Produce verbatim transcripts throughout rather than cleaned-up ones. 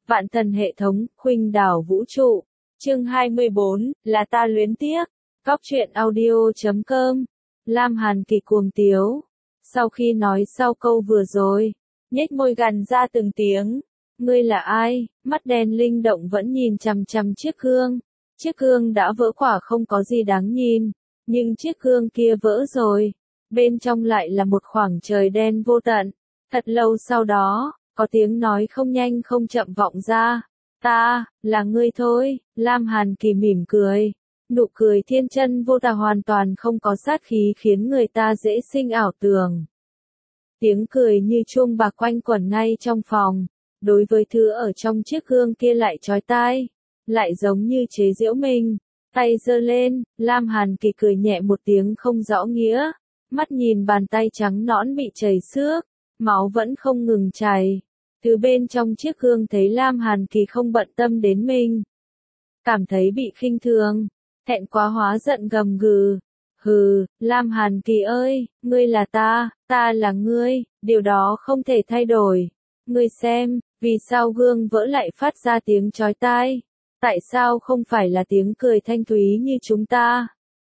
Vạn thần hệ thống, khuynh đảo vũ trụ. Chương hai mươi bốn, là ta luyến tiếc. Góc truyện audio chấm com. Lam Hàn Kỳ cuồng tiếu. Sau khi nói sau câu vừa rồi, nhếch môi gằn ra từng tiếng. Ngươi là ai? Mắt đen linh động vẫn nhìn chằm chằm chiếc gương. Chiếc gương đã vỡ quả không có gì đáng nhìn. Nhưng chiếc gương kia vỡ rồi. Bên trong lại là một khoảng trời đen vô tận. Thật lâu sau đó, có tiếng nói không nhanh không chậm vọng ra. Ta, là ngươi thôi. Lam Hàn Kỳ mỉm cười. Nụ cười thiên chân vô tà hoàn toàn không có sát khí khiến người ta dễ sinh ảo tưởng. Tiếng cười như chuông bạc quanh quẩn ngay trong phòng. Đối với thứ ở trong chiếc gương kia lại chói tai. Lại giống như chế giễu mình. Tay giơ lên, Lam Hàn Kỳ cười nhẹ một tiếng không rõ nghĩa. Mắt nhìn bàn tay trắng nõn bị chảy xước. Máu vẫn không ngừng chảy. Từ bên trong chiếc gương thấy Lam Hàn Kỳ không bận tâm đến mình. Cảm thấy bị khinh thường. Thẹn quá hóa giận gầm gừ. Hừ, Lam Hàn Kỳ ơi, ngươi là ta, ta là ngươi, điều đó không thể thay đổi. Ngươi xem, vì sao gương vỡ lại phát ra tiếng chói tai? Tại sao không phải là tiếng cười thanh thúy như chúng ta?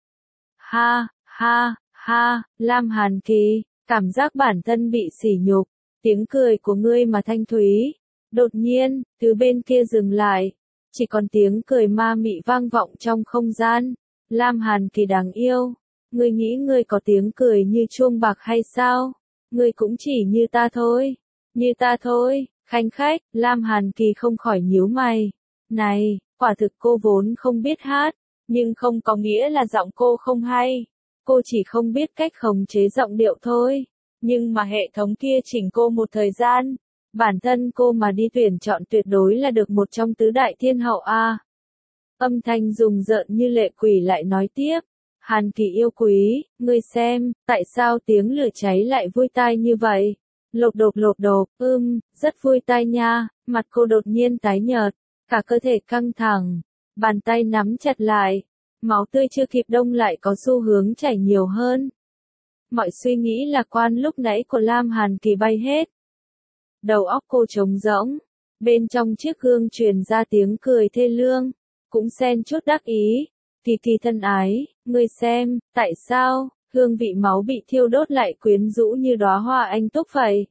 Ha, ha, ha, Lam Hàn Kỳ, cảm giác bản thân bị sỉ nhục. Tiếng cười của ngươi mà thanh thúy. Đột nhiên, từ bên kia dừng lại. Chỉ còn tiếng cười ma mị vang vọng trong không gian. Lam Hàn Kỳ đáng yêu. Ngươi nghĩ ngươi có tiếng cười như chuông bạc hay sao? Ngươi cũng chỉ như ta thôi. Như ta thôi, khanh khách, Lam Hàn Kỳ không khỏi nhíu mày. Này, quả thực cô vốn không biết hát. Nhưng không có nghĩa là giọng cô không hay. Cô chỉ không biết cách khống chế giọng điệu thôi. Nhưng mà hệ thống kia chỉnh cô một thời gian. Bản thân cô mà đi tuyển chọn tuyệt đối là được một trong tứ đại thiên hậu a. Âm thanh rùng rợn như lệ quỷ lại nói tiếp. Hàn Kỳ yêu quý, ngươi xem, tại sao tiếng lửa cháy lại vui tai như vậy? Lột đột lột đột, ưm, rất vui tai nha. Mặt cô đột nhiên tái nhợt. Cả cơ thể căng thẳng. Bàn tay nắm chặt lại. Máu tươi chưa kịp đông lại có xu hướng chảy nhiều hơn. Mọi suy nghĩ lạc quan lúc nãy của Lam Hàn Kỳ bay hết. Đầu óc cô trống rỗng. Bên trong chiếc gương truyền ra tiếng cười thê lương. Cũng xen chút đắc ý. Kỳ Kỳ thân ái, ngươi xem, tại sao, hương vị máu bị thiêu đốt lại quyến rũ như đóa hoa anh túc vậy?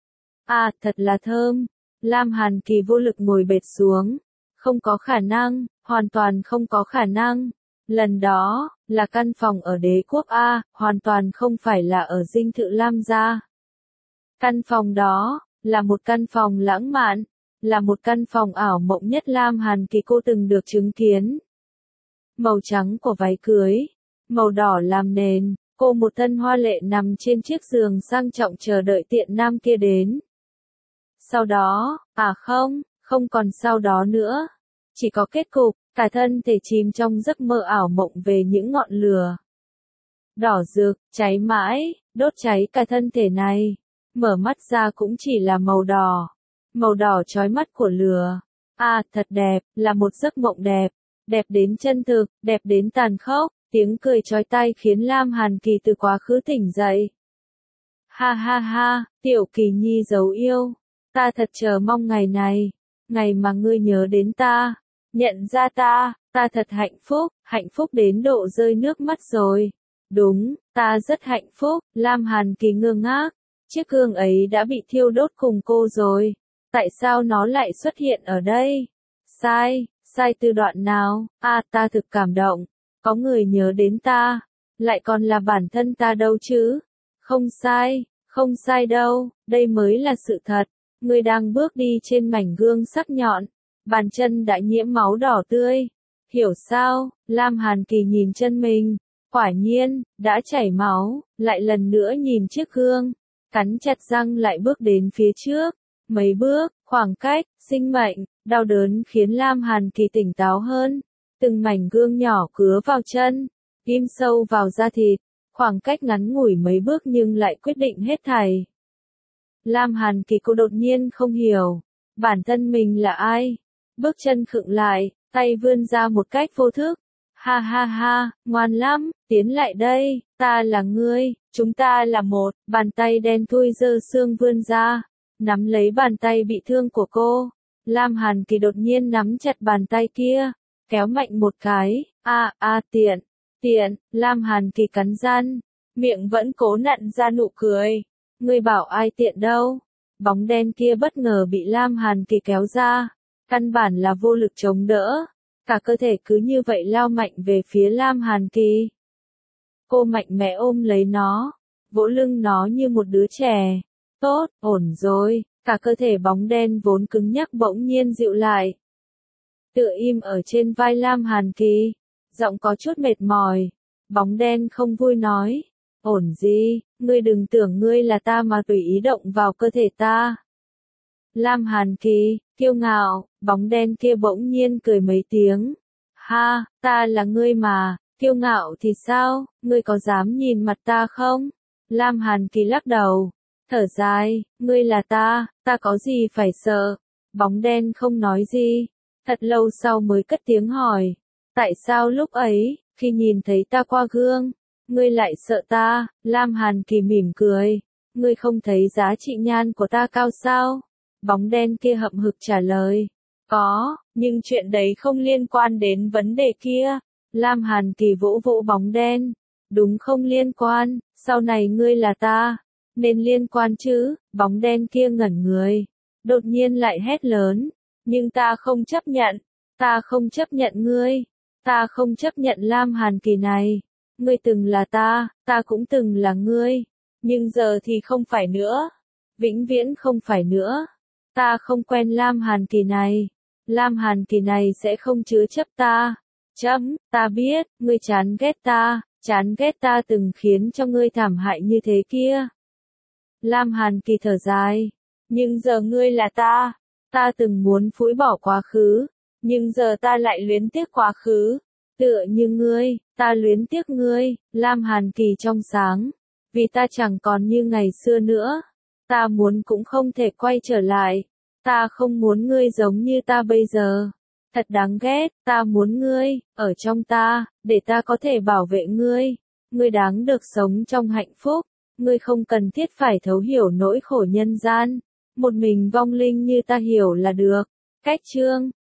À, thật là thơm. Lam Hàn Kỳ vô lực ngồi bệt xuống. Không có khả năng, hoàn toàn không có khả năng. Lần đó, là căn phòng ở đế quốc A, hoàn toàn không phải là ở dinh thự Lam gia. Căn phòng đó, là một căn phòng lãng mạn, là một căn phòng ảo mộng nhất Lam Hàn Kỳ cô từng được chứng kiến. Màu trắng của váy cưới, màu đỏ làm nền, cô một thân hoa lệ nằm trên chiếc giường sang trọng chờ đợi tiện nam kia đến. Sau đó, à không, không còn sau đó nữa. Chỉ có kết cục, cả thân thể chìm trong giấc mơ ảo mộng về những ngọn lửa. Đỏ rực, cháy mãi, đốt cháy cả thân thể này. Mở mắt ra cũng chỉ là màu đỏ. Màu đỏ chói mắt của lửa. À, thật đẹp, là một giấc mộng đẹp. Đẹp đến chân thực, đẹp đến tàn khốc. Tiếng cười chói tai khiến Lam Hàn Kỳ từ quá khứ tỉnh dậy. Ha ha ha, Tiểu Kỳ Nhi dấu yêu. Ta thật chờ mong ngày này. Ngày mà ngươi nhớ đến ta. Nhận ra ta, ta thật hạnh phúc, hạnh phúc đến độ rơi nước mắt rồi. Đúng, ta rất hạnh phúc, Lam Hàn Kỳ ngơ ngác. Chiếc gương ấy đã bị thiêu đốt cùng cô rồi. Tại sao nó lại xuất hiện ở đây? Sai, sai từ đoạn nào? À, ta thực cảm động. Có người nhớ đến ta. Lại còn là bản thân ta đâu chứ? Không sai, không sai đâu, đây mới là sự thật. Ngươi đang bước đi trên mảnh gương sắc nhọn. Bàn chân đã nhiễm máu đỏ tươi. Hiểu sao? Lam Hàn Kỳ nhìn chân mình. Quả nhiên, đã chảy máu. Lại lần nữa nhìn chiếc gương. Cắn chặt răng lại bước đến phía trước. Mấy bước, khoảng cách, sinh mệnh, đau đớn khiến Lam Hàn Kỳ tỉnh táo hơn. Từng mảnh gương nhỏ cứa vào chân. Ghim sâu vào da thịt. Khoảng cách ngắn ngủi mấy bước nhưng lại quyết định hết thảy. Lam Hàn Kỳ cô đột nhiên không hiểu. Bản thân mình là ai? Bước chân khựng lại, tay vươn ra một cách vô thức. Ha ha ha, ngoan lắm, tiến lại đây, ta là ngươi, chúng ta là một. Bàn tay đen thui dơ xương vươn ra, nắm lấy bàn tay bị thương của cô. Lam Hàn Kỳ đột nhiên nắm chặt bàn tay kia, kéo mạnh một cái, a a tiện, tiện, Lam Hàn Kỳ cắn răng, miệng vẫn cố nặn ra nụ cười. Ngươi bảo ai tiện đâu? Bóng đen kia bất ngờ bị Lam Hàn Kỳ kéo ra, căn bản là vô lực chống đỡ, cả cơ thể cứ như vậy lao mạnh về phía Lam Hàn Kỳ. Cô mạnh mẽ ôm lấy nó, vỗ lưng nó như một đứa trẻ. Tốt, ổn rồi, cả cơ thể bóng đen vốn cứng nhắc bỗng nhiên dịu lại. Tựa im ở trên vai Lam Hàn Kỳ, giọng có chút mệt mỏi. Bóng đen không vui nói, ổn gì, ngươi đừng tưởng ngươi là ta mà tùy ý động vào cơ thể ta. Lam Hàn Kỳ, kiêu ngạo, bóng đen kia bỗng nhiên cười mấy tiếng. Ha, ta là ngươi mà, kiêu ngạo thì sao, ngươi có dám nhìn mặt ta không? Lam Hàn Kỳ lắc đầu, thở dài, ngươi là ta, ta có gì phải sợ? Bóng đen không nói gì, thật lâu sau mới cất tiếng hỏi, tại sao lúc ấy, khi nhìn thấy ta qua gương, ngươi lại sợ ta? Lam Hàn Kỳ mỉm cười, ngươi không thấy giá trị nhan của ta cao sao? Bóng đen kia hậm hực trả lời, có, nhưng chuyện đấy không liên quan đến vấn đề kia. Lam Hàn Kỳ vỗ vỗ bóng đen, đúng không liên quan, sau này ngươi là ta, nên liên quan chứ. Bóng đen kia ngẩn người, đột nhiên lại hét lớn, nhưng ta không chấp nhận, ta không chấp nhận ngươi, ta không chấp nhận Lam Hàn Kỳ này, ngươi từng là ta, ta cũng từng là ngươi, nhưng giờ thì không phải nữa, vĩnh viễn không phải nữa, ta không quen Lam Hàn Kỳ này, Lam Hàn Kỳ này sẽ không chứa chấp ta. Chấm, ta biết, ngươi chán ghét ta, chán ghét ta từng khiến cho ngươi thảm hại như thế kia. Lam Hàn Kỳ thở dài, nhưng giờ ngươi là ta, ta từng muốn phủi bỏ quá khứ, nhưng giờ ta lại luyến tiếc quá khứ, tựa như ngươi, ta luyến tiếc ngươi. Lam Hàn Kỳ trong sáng, vì ta chẳng còn như ngày xưa nữa, ta muốn cũng không thể quay trở lại, ta không muốn ngươi giống như ta bây giờ. Thật đáng ghét, ta muốn ngươi, ở trong ta, để ta có thể bảo vệ ngươi. Ngươi đáng được sống trong hạnh phúc, ngươi không cần thiết phải thấu hiểu nỗi khổ nhân gian. Một mình vong linh như ta hiểu là được. Cách chương